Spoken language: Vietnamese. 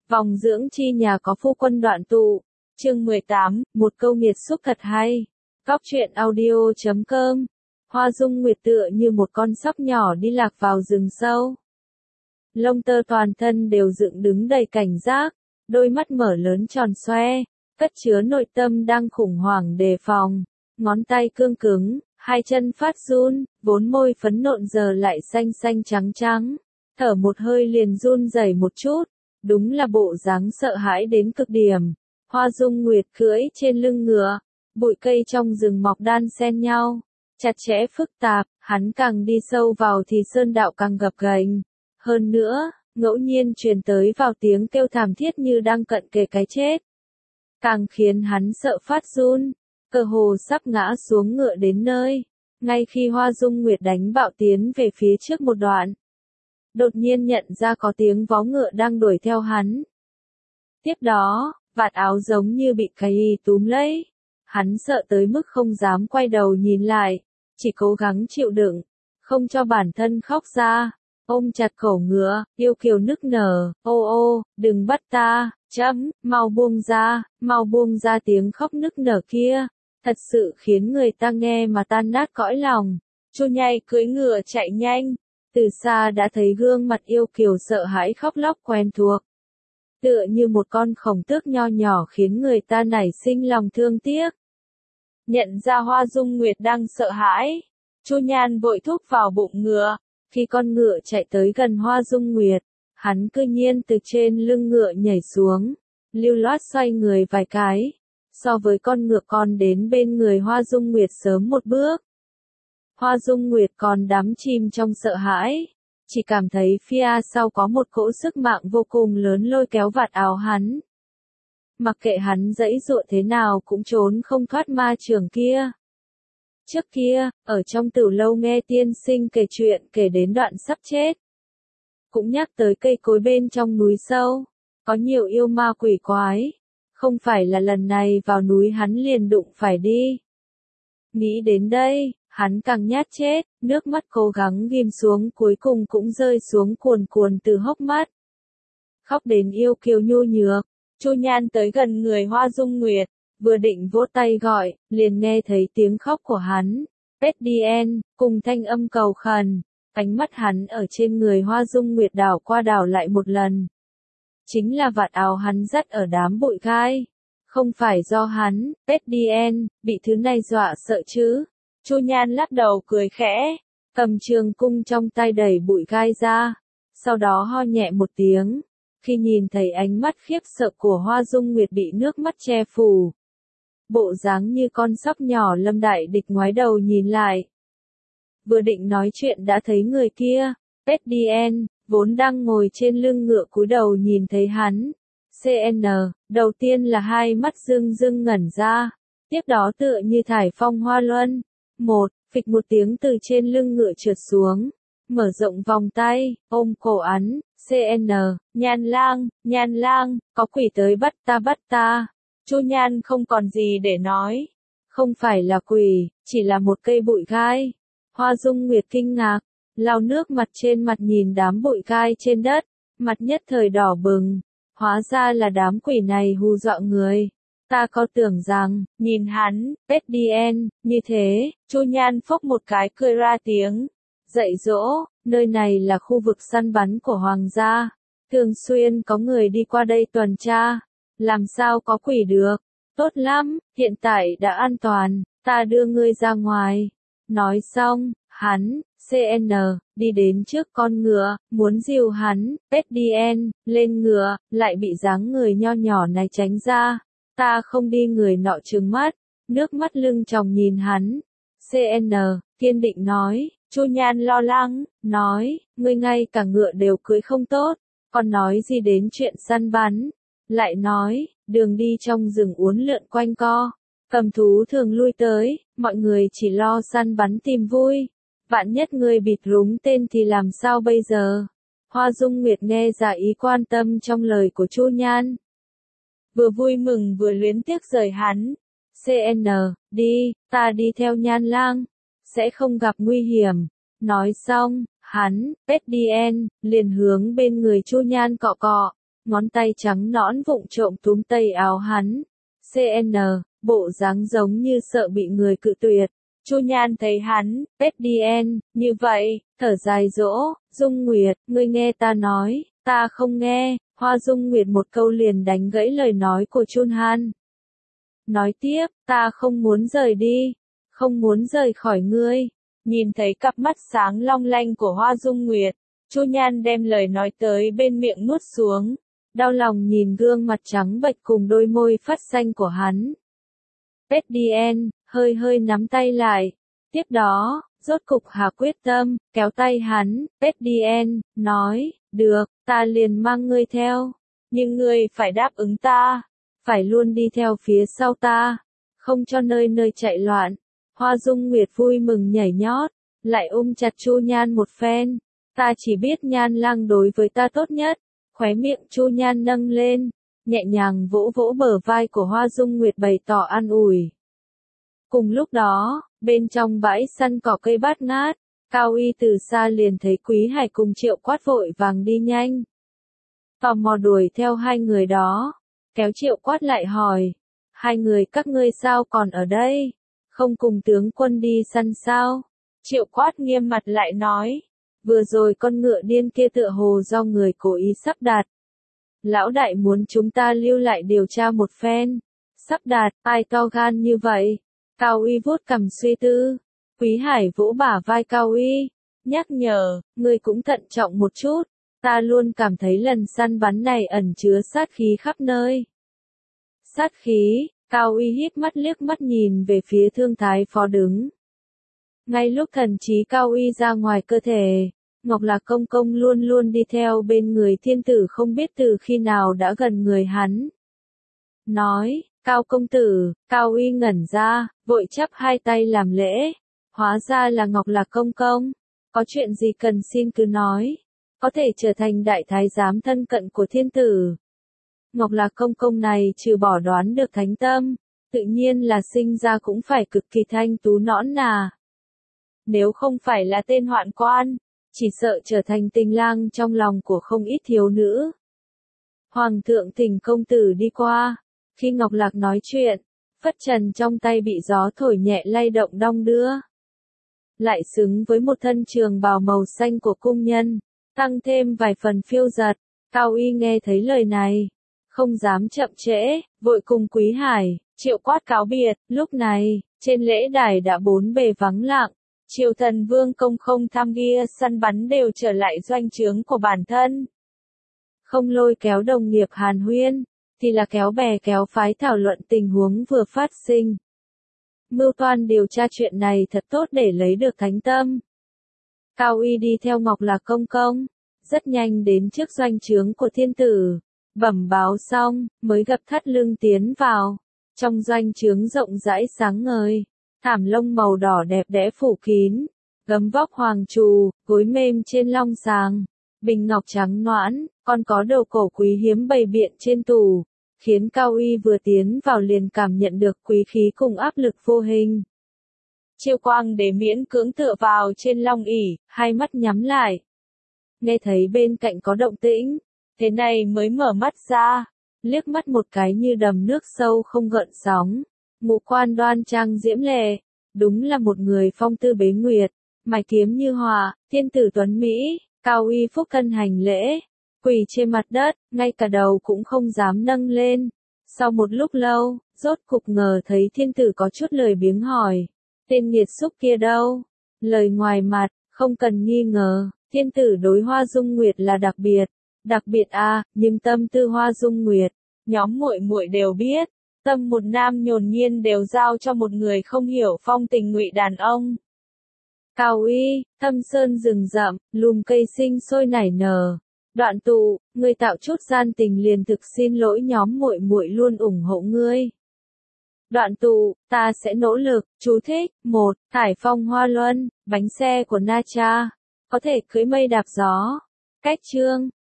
Vòng dưỡng chi nhà có phu quân đoạn tụ. Chương 18, một câu nghiệt xúc thật hay. Góc truyện audio.com. Hoa Dung Nguyệt tựa như một con sóc nhỏ đi lạc vào rừng sâu. Lông tơ toàn thân đều dựng đứng đầy cảnh giác, đôi mắt mở lớn tròn xoe, cất chứa nội tâm đang khủng hoảng đề phòng. Ngón tay cương cứng, hai chân phát run, vốn môi phấn nộn giờ lại xanh xanh trắng trắng. Thở một hơi liền run rẩy một chút, đúng là bộ dáng sợ hãi đến cực điểm. Hoa Dung Nguyệt cưỡi trên lưng ngựa, bụi cây trong rừng mọc đan xen nhau, chặt chẽ phức tạp, hắn càng đi sâu vào thì sơn đạo càng gập ghềnh. Hơn nữa, ngẫu nhiên truyền tới vào tiếng kêu thảm thiết như đang cận kề cái chết. Càng khiến hắn sợ phát run, cơ hồ sắp ngã xuống ngựa đến nơi. Ngay khi Hoa Dung Nguyệt đánh bạo tiến về phía trước một đoạn, đột nhiên nhận ra có tiếng vó ngựa đang đuổi theo hắn. Tiếp đó, vạt áo giống như bị cái gì túm lấy. Hắn sợ tới mức không dám quay đầu nhìn lại, chỉ cố gắng chịu đựng, không cho bản thân khóc ra. Ôm chặt cổ ngựa, yêu kiều nức nở, ô ô, đừng bắt ta, mau buông ra tiếng khóc nức nở kia, thật sự khiến người ta nghe mà tan nát cõi lòng. Chu Nhai cưỡi ngựa chạy nhanh, từ xa đã thấy gương mặt yêu kiều sợ hãi khóc lóc quen thuộc. Tựa như một con khổng tước nho nhỏ khiến người ta nảy sinh lòng thương tiếc. Nhận ra Hoa Dung Nguyệt đang sợ hãi, Chu Nhan vội thúc vào bụng ngựa. Khi con ngựa chạy tới gần Hoa Dung Nguyệt, hắn cư nhiên từ trên lưng ngựa nhảy xuống, lưu loát xoay người vài cái, so với con ngựa con đến bên người Hoa Dung Nguyệt sớm một bước. Hoa Dung Nguyệt còn đắm chìm trong sợ hãi, chỉ cảm thấy phía sau có một cỗ sức mạnh vô cùng lớn lôi kéo vạt áo hắn. Mặc kệ hắn giãy giụa thế nào cũng trốn không thoát ma chưởng kia. Trước kia, ở trong tử lâu nghe tiên sinh kể chuyện kể đến đoạn sắp chết. Cũng nhắc tới cây cối bên trong núi sâu, có nhiều yêu ma quỷ quái. Không phải là lần này vào núi hắn liền đụng phải đi. Nghĩ đến đây, hắn càng nhát chết, nước mắt cố gắng ghim xuống cuối cùng cũng rơi xuống cuồn cuồn từ hốc mắt. Khóc đến yêu kiều nhu nhược, Chu Nhan tới gần người Hoa Dung Nguyệt. Vừa định vỗ tay gọi, liền nghe thấy tiếng khóc của hắn. Petdien, cùng thanh âm cầu khẩn, ánh mắt hắn ở trên người Hoa Dung Nguyệt đảo qua đảo lại một lần. Chính là vạt áo hắn dắt ở đám bụi gai. Không phải do hắn, Petdien, bị thứ này dọa sợ chứ. Chu Nhan lắc đầu cười khẽ, cầm trường cung trong tay đẩy bụi gai ra. Sau đó ho nhẹ một tiếng. Khi nhìn thấy ánh mắt khiếp sợ của Hoa Dung Nguyệt bị nước mắt che phủ. Bộ dáng như con sóc nhỏ lâm đại địch ngoái đầu nhìn lại. Vừa định nói chuyện đã thấy người kia, Petdien, vốn đang ngồi trên lưng ngựa cúi đầu nhìn thấy hắn. CN, đầu tiên là hai mắt rưng rưng ngẩn ra, tiếp đó tựa như thải phong hoa luân. Phịch một tiếng từ trên lưng ngựa trượt xuống, mở rộng vòng tay, ôm cổ hắn, CN, Nhan lang, có quỷ tới bắt ta. Chu Nhan không còn gì để nói. Không phải là quỷ, chỉ là một cây bụi gai. Hoa Dung Nguyệt kinh ngạc, lau nước mặt trên mặt nhìn đám bụi gai trên đất, mặt nhất thời đỏ bừng. Hóa ra là đám quỷ này hù dọa người. Ta có tưởng rằng, nhìn hắn, Petdien, như thế, Chu Nhan phốc một cái cười ra tiếng. Dạy dỗ, nơi này là khu vực săn bắn của hoàng gia. Thường xuyên có người đi qua đây tuần tra. Làm sao có quỷ được? Tốt lắm, hiện tại đã an toàn, ta đưa ngươi ra ngoài. Nói xong, hắn, CN, đi đến trước con ngựa, muốn dìu hắn, Petdien, lên ngựa, lại bị dáng người nho nhỏ này tránh ra. Ta không đi, người nọ trừng mắt, nước mắt lưng tròng nhìn hắn. CN, kiên định nói. Chu Nhan lo lắng, nói, ngươi ngay cả ngựa đều cưỡi không tốt, còn nói gì đến chuyện săn bắn. Lại nói, đường đi trong rừng uốn lượn quanh co, cầm thú thường lui tới, mọi người chỉ lo săn bắn tìm vui. Vạn nhất người bịt rúng tên thì làm sao bây giờ? Hoa Dung Nguyệt nghe ra ý quan tâm trong lời của Chu Nhan. Vừa vui mừng vừa luyến tiếc rời hắn. CN, đi, ta đi theo Nhan lang, sẽ không gặp nguy hiểm. Nói xong, hắn, Petdien, liền hướng bên người Chu Nhan cọ cọ. ngón tay trắng nõn vụng trộm túm tay áo hắn. CN, bộ dáng giống như sợ bị người cự tuyệt. Chu Nhan thấy hắn, PDN, như vậy, thở dài dỗ, Dung Nguyệt, ngươi nghe ta nói, ta không nghe, Hoa Dung Nguyệt một câu liền đánh gãy lời nói của Chun Han. Nói tiếp, ta không muốn rời đi, không muốn rời khỏi ngươi. Nhìn thấy cặp mắt sáng long lanh của Hoa Dung Nguyệt, Chu Nhan đem lời nói tới bên miệng nuốt xuống, đau lòng nhìn gương mặt trắng bệch cùng đôi môi phát xanh của hắn. PDN, hơi hơi nắm tay lại. Tiếp đó, rốt cục hạ quyết tâm, kéo tay hắn, PDN, nói, được, ta liền mang ngươi theo. Nhưng ngươi phải đáp ứng ta, phải luôn đi theo phía sau ta, không cho nơi nơi chạy loạn. Hoa Dung Nguyệt vui mừng nhảy nhót, lại ôm chặt Chu Nhan một phen. Ta chỉ biết Nhan lang đối với ta tốt nhất. Khóe miệng Chu Nhan nâng lên, nhẹ nhàng vỗ vỗ bờ vai của Hoa Dung Nguyệt bày tỏ an ủi. Cùng lúc đó, bên trong bãi săn cỏ cây bát ngát, Cao Y từ xa liền thấy Quý Hải cùng Triệu Quát vội vàng đi nhanh. Tò mò đuổi theo hai người đó, kéo Triệu Quát lại hỏi, hai người các ngươi sao còn ở đây, không cùng tướng quân đi săn sao? Triệu Quát nghiêm mặt lại nói, vừa rồi con ngựa điên kia tựa hồ do người cố ý sắp đặt. Lão đại muốn chúng ta lưu lại điều tra một phen. Sắp đặt, ai to gan như vậy? Cao Y vuốt cằm suy tư. Quý Hải vỗ bả vai Cao Y, nhắc nhở, ngươi cũng thận trọng một chút. Ta luôn cảm thấy lần săn bắn này ẩn chứa sát khí khắp nơi. Sát khí, Cao Y híp mắt liếc mắt nhìn về phía Thương Thái Phó đứng. Ngay lúc thần trí Cao Y ra ngoài cơ thể, Ngọc Lạc Công Công luôn luôn đi theo bên người thiên tử không biết từ khi nào đã gần người hắn. Nói, Cao công tử, Cao Y ngẩn ra, vội chắp hai tay làm lễ. Hóa ra là Ngọc Lạc Công Công. Có chuyện gì cần xin cứ nói. Có thể trở thành đại thái giám thân cận của thiên tử. Ngọc Lạc Công Công này trừ bỏ đoán được thánh tâm, tự nhiên là sinh ra cũng phải cực kỳ thanh tú nõn nà. Nếu không phải là tên hoạn quan, chỉ sợ trở thành tình lang trong lòng của không ít thiếu nữ. Hoàng thượng thỉnh công tử đi qua. Khi Ngọc Lạc nói chuyện, phất trần trong tay bị gió thổi nhẹ lay động đong đưa. Lại xứng với một thân trường bào màu xanh của cung nhân, tăng thêm vài phần phiêu dật. Cao Y nghe thấy lời này, không dám chậm trễ, vội cùng Quý Hải, Triệu Quát cáo biệt. Lúc này, trên lễ đài đã bốn bề vắng lặng. Triều thần vương công không tham gia săn bắn đều trở lại doanh trướng của bản thân. Không lôi kéo đồng nghiệp hàn huyên, thì là kéo bè kéo phái thảo luận tình huống vừa phát sinh. Mưu toan điều tra chuyện này thật tốt để lấy được thánh tâm. Cao Y đi theo Ngọc Lạc Công Công, rất nhanh đến trước doanh trướng của thiên tử, bẩm báo xong, mới gập thắt lưng tiến vào. Trong doanh trướng rộng rãi sáng ngời, thảm lông màu đỏ đẹp đẽ phủ kín, gấm vóc hoàng trù, gối mềm trên long sàng, bình ngọc trắng noãn, còn có đồ cổ quý hiếm bày biện trên tủ, khiến Cao Y vừa tiến vào liền cảm nhận được quý khí cùng áp lực vô hình. Chiêu Quang để miễn cưỡng tựa vào trên long ỷ, hai mắt nhắm lại. Nghe thấy bên cạnh có động tĩnh, thế này mới mở mắt ra, liếc mắt một cái như đầm nước sâu không gợn sóng. Ngũ quan đoan trang diễm lệ, đúng là một người phong tư bế nguyệt, mày kiếm như họa, thiên tử tuấn Mỹ. Cao Y phúc thân hành lễ, quỳ trên mặt đất, ngay cả đầu cũng không dám nâng lên. Sau một lúc lâu, rốt cục ngờ thấy thiên tử có chút lười biếng hỏi, tên nghiệt xúc kia đâu? Lời ngoài mặt, không cần nghi ngờ, thiên tử đối Hoa Dung Nguyệt là đặc biệt nhưng tâm tư Hoa Dung Nguyệt, nhóm muội muội đều biết, tâm một nam nhồn nhiên đều giao cho một người không hiểu phong tình ngụy đàn ông. Cao Y, Thâm Sơn rừng rậm, lùm cây sinh sôi nảy nở. Đoạn tụ, ngươi tạo chút gian tình liền thực xin lỗi nhóm muội muội luôn ủng hộ ngươi. Đoạn tụ, ta sẽ nỗ lực. Chú thích: 1. Thải phong hoa luân, bánh xe của Na Cha, có thể cưỡi mây đạp gió. Cách chương